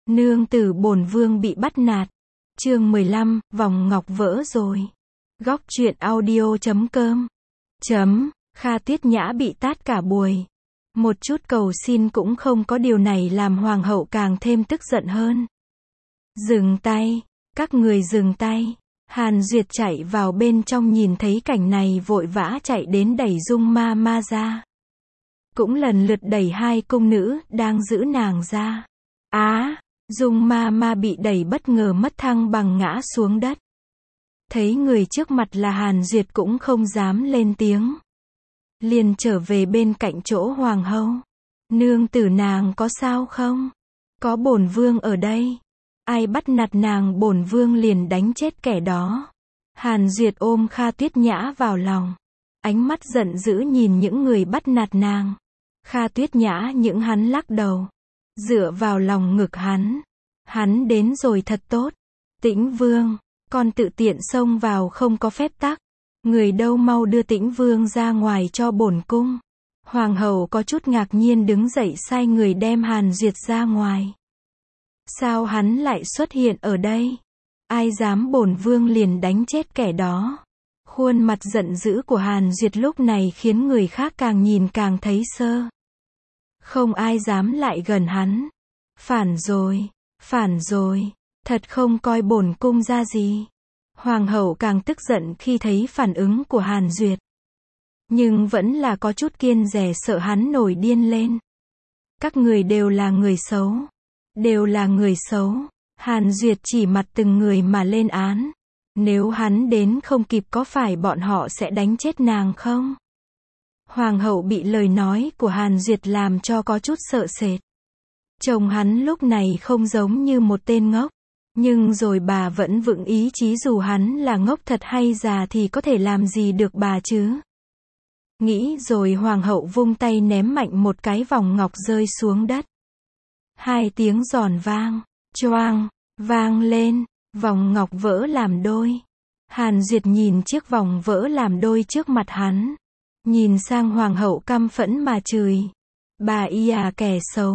Nương tử bổn vương bị bắt nạt. Chương 15, vòng ngọc vỡ rồi. Góc truyện audio.com. Kha Tuyết Nhã bị tát cả buổi. Một chút cầu xin cũng không có, điều này làm hoàng hậu càng thêm tức giận hơn. Dừng tay, các người dừng tay. Hàn Duyệt chạy vào bên trong nhìn thấy cảnh này vội vã chạy đến đẩy Dung Ma Ma ra. Cũng lần lượt đẩy hai cung nữ đang giữ nàng ra. Dung Ma Ma bị đẩy bất ngờ mất thăng bằng ngã xuống đất. Thấy người trước mặt là Hàn Duyệt cũng không dám lên tiếng. Liền trở về bên cạnh chỗ hoàng hậu. Nương tử nàng có sao không? Có bổn vương ở đây. Ai bắt nạt nàng bổn vương liền đánh chết kẻ đó. Hàn Duyệt ôm Kha Tuyết Nhã vào lòng. Ánh mắt giận dữ nhìn những người bắt nạt nàng. Kha Tuyết Nhã những hắn lắc đầu. Dựa vào lòng ngực hắn. Hắn đến rồi thật tốt. Tĩnh vương, con tự tiện xông vào không có phép tắc. Người đâu mau đưa Tĩnh vương ra ngoài cho bổn cung. Hoàng hậu có chút ngạc nhiên đứng dậy sai người đem Hàn Duyệt ra ngoài. Sao hắn lại xuất hiện ở đây? Ai dám bổn vương liền đánh chết kẻ đó. Khuôn mặt giận dữ của Hàn Duyệt lúc này khiến người khác càng nhìn càng thấy sơ. Không ai dám lại gần hắn. Phản rồi, thật không coi bổn cung ra gì. Hoàng hậu càng tức giận khi thấy phản ứng của Hàn Duyệt. Nhưng vẫn là có chút kiêng dè sợ hắn nổi điên lên. Các người đều là người xấu. Đều là người xấu. Hàn Duyệt chỉ mặt từng người mà lên án. Nếu hắn đến không kịp có phải bọn họ sẽ đánh chết nàng không? Hoàng hậu bị lời nói của Hàn Duyệt làm cho có chút sợ sệt. Chồng hắn lúc này không giống như một tên ngốc. Nhưng rồi bà vẫn vững ý chí dù hắn là ngốc thật hay già thì có thể làm gì được bà chứ. Nghĩ rồi hoàng hậu vung tay ném mạnh một cái vòng ngọc rơi xuống đất. Hai tiếng giòn vang, choang, vang lên, vòng ngọc vỡ làm đôi. Hàn Duyệt nhìn chiếc vòng vỡ làm đôi trước mặt hắn. Nhìn sang hoàng hậu căm phẫn mà chửi. Bà kẻ xấu,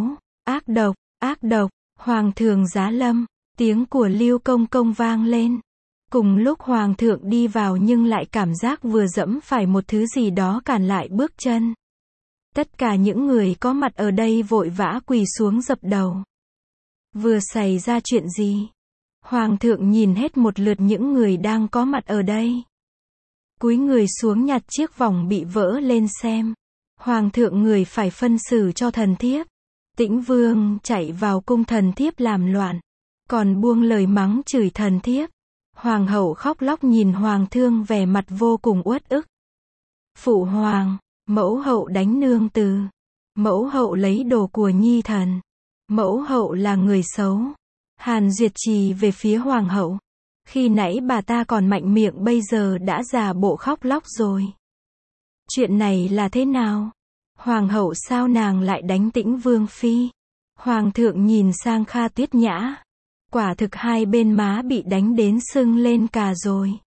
ác độc, hoàng thượng giá lâm. Tiếng của Lưu Công Công vang lên. Cùng lúc hoàng thượng đi vào nhưng lại cảm giác vừa dẫm phải một thứ gì đó cản lại bước chân. Tất cả những người có mặt ở đây vội vã quỳ xuống dập đầu. Vừa xảy ra chuyện gì? Hoàng thượng nhìn hết một lượt những người đang có mặt ở đây. Cúi người xuống nhặt chiếc vòng bị vỡ lên xem. Hoàng thượng người phải phân xử cho thần thiếp. Tĩnh vương chạy vào cung thần thiếp làm loạn. Còn buông lời mắng chửi thần thiếp. Hoàng hậu khóc lóc nhìn hoàng thương vẻ mặt vô cùng uất ức. Phụ hoàng, mẫu hậu đánh nương tử. Mẫu hậu lấy đồ của nhi thần. Mẫu hậu là người xấu. Hàn Duyệt trì về phía hoàng hậu. Khi nãy bà ta còn mạnh miệng bây giờ đã giả bộ khóc lóc rồi. Chuyện này là thế nào? Hoàng hậu sao nàng lại đánh Tĩnh vương phi? Hoàng thượng nhìn sang Kha Tuyết Nhã. Quả thực hai bên má bị đánh đến sưng lên cả rồi.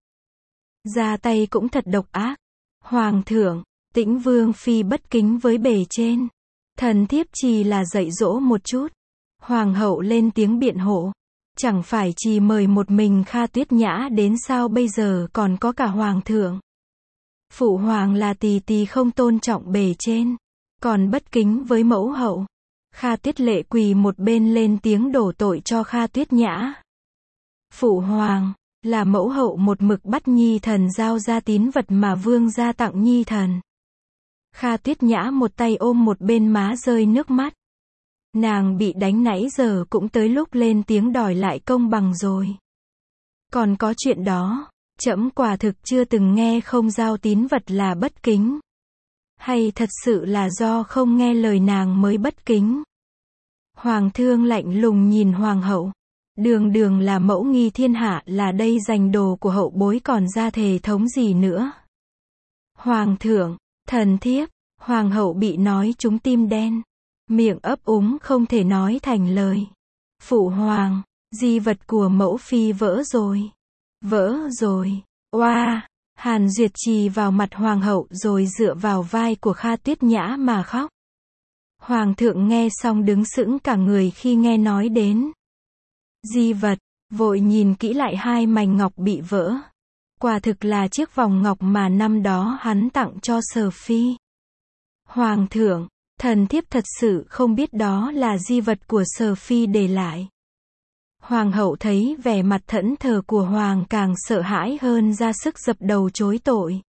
Ra tay cũng thật độc ác. Hoàng thượng, Tĩnh vương phi bất kính với bề trên. Thần thiếp chỉ là dạy dỗ một chút. Hoàng hậu lên tiếng biện hộ. Chẳng phải chỉ mời một mình Kha Tuyết Nhã đến sao bây giờ còn có cả hoàng thượng. Phụ hoàng là tỳ không tôn trọng bề trên. Còn bất kính với mẫu hậu. Kha Tuyết Lệ quỳ một bên lên tiếng đổ tội cho Kha Tuyết Nhã. Phụ hoàng, là mẫu hậu một mực bắt nhi thần giao ra tín vật mà vương gia tặng nhi thần. Kha Tuyết Nhã một tay ôm một bên má rơi nước mắt. Nàng bị đánh nãy giờ cũng tới lúc lên tiếng đòi lại công bằng rồi. Còn có chuyện đó, trẫm quả thực chưa từng nghe không giao tín vật là bất kính. Hay thật sự là do không nghe lời nàng mới bất kính? Hoàng thương lạnh lùng nhìn hoàng hậu. Đường đường là mẫu nghi thiên hạ, là đây giành đồ của hậu bối còn ra thể thống gì nữa. Hoàng thượng, thần thiếp, hoàng hậu bị nói trúng tim đen. Miệng ấp úng không thể nói thành lời. Phụ hoàng, di vật của mẫu phi vỡ rồi. Vỡ rồi. Oa! Hàn Duyệt chì vào mặt hoàng hậu rồi dựa vào vai của Kha Tuyết Nhã mà khóc. Hoàng thượng nghe xong đứng sững cả người khi nghe nói đến Di vật, vội nhìn kỹ lại hai mảnh ngọc bị vỡ. Quả thực là chiếc vòng ngọc mà năm đó hắn tặng cho Sở Phi. Hoàng thượng, thần thiếp thật sự không biết đó là di vật của Sở Phi để lại. Hoàng hậu thấy vẻ mặt thẫn thờ của Hoàng càng sợ hãi hơn, ra sức dập đầu chối tội.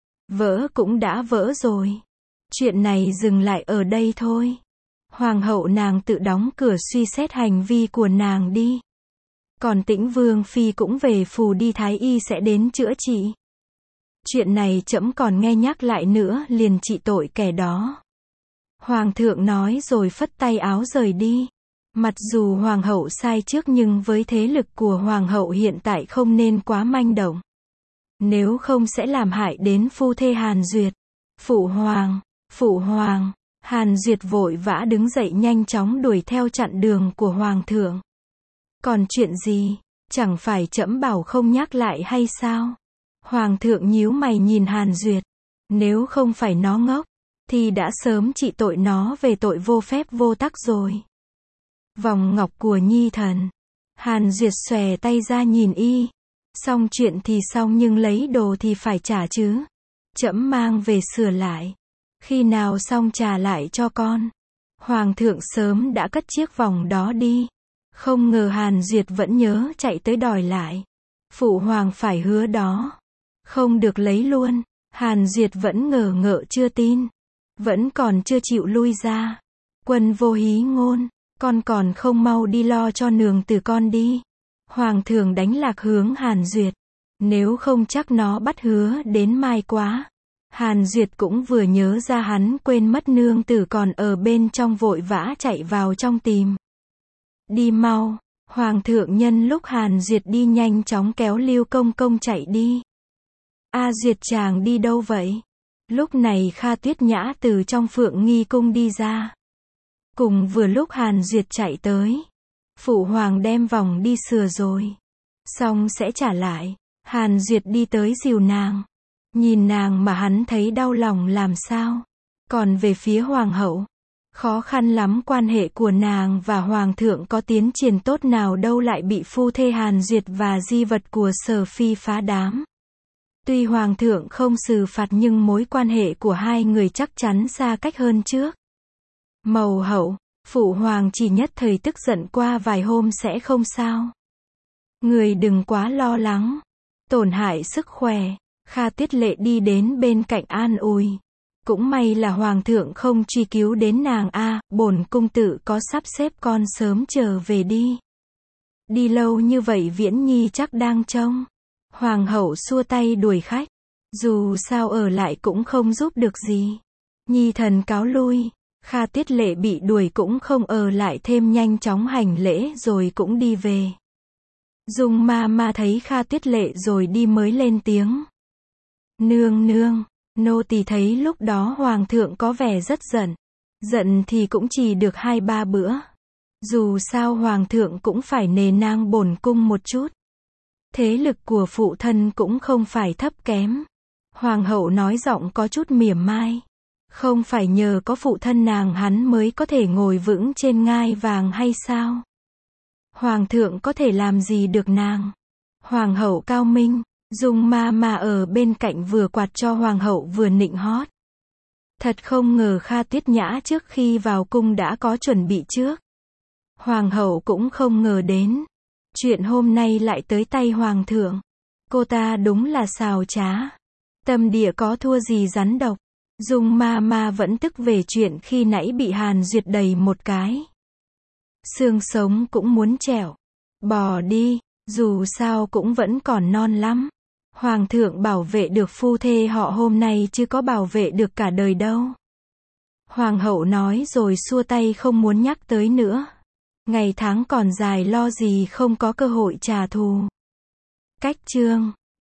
Vỡ cũng đã vỡ rồi. Chuyện này dừng lại ở đây thôi. Hoàng hậu nàng tự đóng cửa suy xét hành vi của nàng đi. Còn Tĩnh Vương Phi cũng về phủ đi, thái y sẽ đến chữa trị. Chuyện này trẫm còn nghe nhắc lại nữa liền trị tội kẻ đó. Hoàng thượng nói rồi phất tay áo rời đi. Mặc dù hoàng hậu sai trước nhưng với thế lực của hoàng hậu hiện tại không nên quá manh động. Nếu không sẽ làm hại đến phu thê Hàn Duyệt. Phụ hoàng, Hàn Duyệt vội vã đứng dậy nhanh chóng đuổi theo chặn đường của hoàng thượng. Còn chuyện gì, chẳng phải trẫm bảo không nhắc lại hay sao? Hoàng thượng nhíu mày nhìn Hàn Duyệt. Nếu không phải nó ngốc, thì đã sớm trị tội nó về tội vô phép vô tắc rồi. Vòng ngọc của nhi thần. Hàn Duyệt xòe tay ra nhìn y. Xong chuyện thì xong nhưng lấy đồ thì phải trả chứ. Trẫm mang về sửa lại. Khi nào xong trả lại cho con. Hoàng thượng sớm đã cất chiếc vòng đó đi. Không ngờ Hàn Duyệt vẫn nhớ chạy tới đòi lại. Phụ hoàng phải hứa đó. Không được lấy luôn. Hàn Duyệt vẫn ngờ ngợ chưa tin. Vẫn còn chưa chịu lui ra. Quân vô hí ngôn. Con còn không mau đi lo cho nương tử con đi. Hoàng thượng đánh lạc hướng Hàn Duyệt. Nếu không chắc nó bắt hứa đến mai quá. Hàn Duyệt cũng vừa nhớ ra hắn quên mất nương tử còn ở bên trong, vội vã chạy vào trong tìm. Đi mau. Hoàng thượng nhân lúc Hàn Duyệt đi nhanh chóng kéo Lưu Công Công chạy đi. A Duyệt chàng đi đâu vậy? Lúc này Kha Tuyết Nhã từ trong Phượng Nghi cung đi ra. Cùng vừa lúc Hàn Duyệt chạy tới. Phụ hoàng đem vòng đi sửa rồi. Xong sẽ trả lại. Hàn Duyệt đi tới dìu nàng. Nhìn nàng mà hắn thấy đau lòng làm sao. Còn về phía hoàng hậu, khó khăn lắm, quan hệ của nàng và hoàng thượng có tiến triển tốt nào đâu lại bị phu thê Hàn Duyệt và di vật của Sở Phi phá đám. Tuy hoàng thượng không xử phạt nhưng mối quan hệ của hai người chắc chắn xa cách hơn trước. Mầu hậu, phụ hoàng chỉ nhất thời tức giận, qua vài hôm sẽ không sao. Người đừng quá lo lắng. Tổn hại sức khỏe. Kha Tiết Lệ đi đến bên cạnh an ủi. Cũng may là hoàng thượng không truy cứu đến nàng a, bổn cung tự có sắp xếp, con sớm trở về đi. Đi lâu như vậy Viễn Nhi chắc đang trông. Hoàng hậu xua tay đuổi khách. Dù sao ở lại cũng không giúp được gì. Nhi thần cáo lui. Kha Tiết Lệ bị đuổi cũng không ở lại thêm, nhanh chóng hành lễ rồi cũng đi về. Dung ma thấy Kha Tiết Lệ rồi đi mới lên tiếng. Nương, nô tỳ thấy lúc đó hoàng thượng có vẻ rất giận. Giận thì cũng chỉ được 2-3 bữa. Dù sao hoàng thượng cũng phải nề nang bổn cung một chút. Thế lực của phụ thân cũng không phải thấp kém. Hoàng hậu nói giọng có chút mỉa mai. Không phải nhờ có phụ thân nàng hắn mới có thể ngồi vững trên ngai vàng hay sao? Hoàng thượng có thể làm gì được nàng? Hoàng hậu cao minh. Dung ma ở bên cạnh vừa quạt cho hoàng hậu vừa nịnh hót. Thật không ngờ Kha Tuyết Nhã trước khi vào cung đã có chuẩn bị trước. Hoàng hậu cũng không ngờ đến. Chuyện hôm nay lại tới tay hoàng thượng. Cô ta đúng là xào trá. Tâm địa có thua gì rắn độc. Dung ma vẫn tức về chuyện khi nãy bị Hàn Duyệt đầy một cái. Xương sống cũng muốn trẻo. Bỏ đi, dù sao cũng vẫn còn non lắm. Hoàng thượng bảo vệ được phu thê họ hôm nay chứ có bảo vệ được cả đời đâu. Hoàng hậu nói rồi xua tay không muốn nhắc tới nữa. Ngày tháng còn dài, lo gì không có cơ hội trả thù. Cách chương